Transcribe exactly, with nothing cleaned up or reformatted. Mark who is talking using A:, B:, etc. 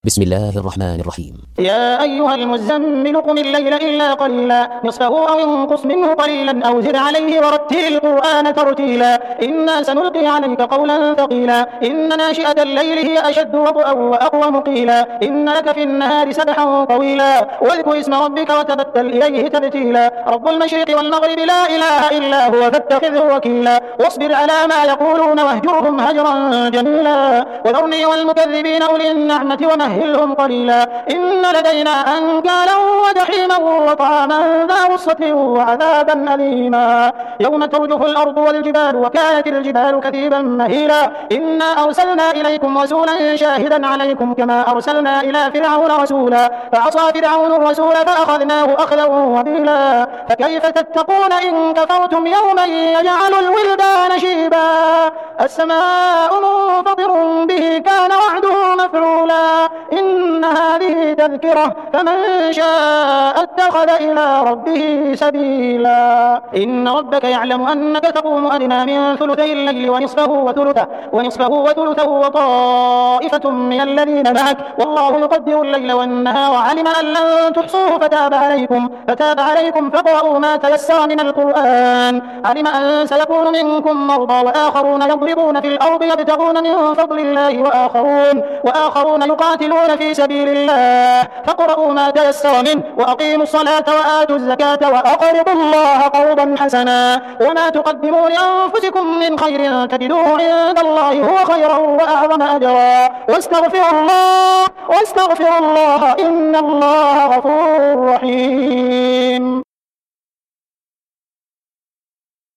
A: بسم الله الرحمن الرحيم.
B: يا أيها المزمل قم الليل إلا قليلا نصفه أو انقص منه قليلا أو زد عليه ورتل القرآن ترتيلا إنا سنلقي عليك قولا ثقيلا إن ناشئة الليل هي أشد وطئا وأقوم قيلا إن لك في النهار سبحا طويلا واذكر اسم ربك وتبتل إليه تبتيلا رب المشرق والمغرب لا إله إلا هو فاتخذه وكيلا واصبر على ما يقولون واهجرهم هجرا جميلا وذرني والمكذبين أولي النعمة ومهلهم قليلا إن لدينا أنكالا وجحيما وطعاما ذا غصة وعذابا أليما يوم ترجف الأرض والجبال وكانت الجبال كثيبا مهيلا إنا أرسلنا إليكم رسولا شاهدا عليكم كما أرسلنا إلى فرعون رسولا فعصى فرعون الرسول فأخذناه أخذا وبيلا فكيف تتقون إن كفرتم يوما يجعل الولدان شيبا السماء منفطر به كان وعده مفعولا إن هذه تذكرة فمن شاء اتخذ إلى ربه سبيلا إن ربك يعلم أنك تقوم أدنى من ثلثي الليل ونصفه وثلثه ونصفه وثلثه وطائفة من الذين معك والله يقدر الليل والنهار علم أن لن تحصوه فتاب عليكم فتاب عليكم فاقرؤوا ما تيسر من القرآن علم أن سيكون منكم مرضى وآخرون يضربون في الأرض يبتغون من فضل الله وآخرون وآخرون يقاتلون في سبيل الله فاقرؤوا ما تيسر منه وأقيموا الصلاة وآتوا الزكاة وأقرضوا الله قرضا حسنا وما تقدموا لأنفسكم من خير تجدوه عند الله هو خيرا وأعظم أجرا واستغفروا الله واستغفروا الله إن الله غفور رحيم.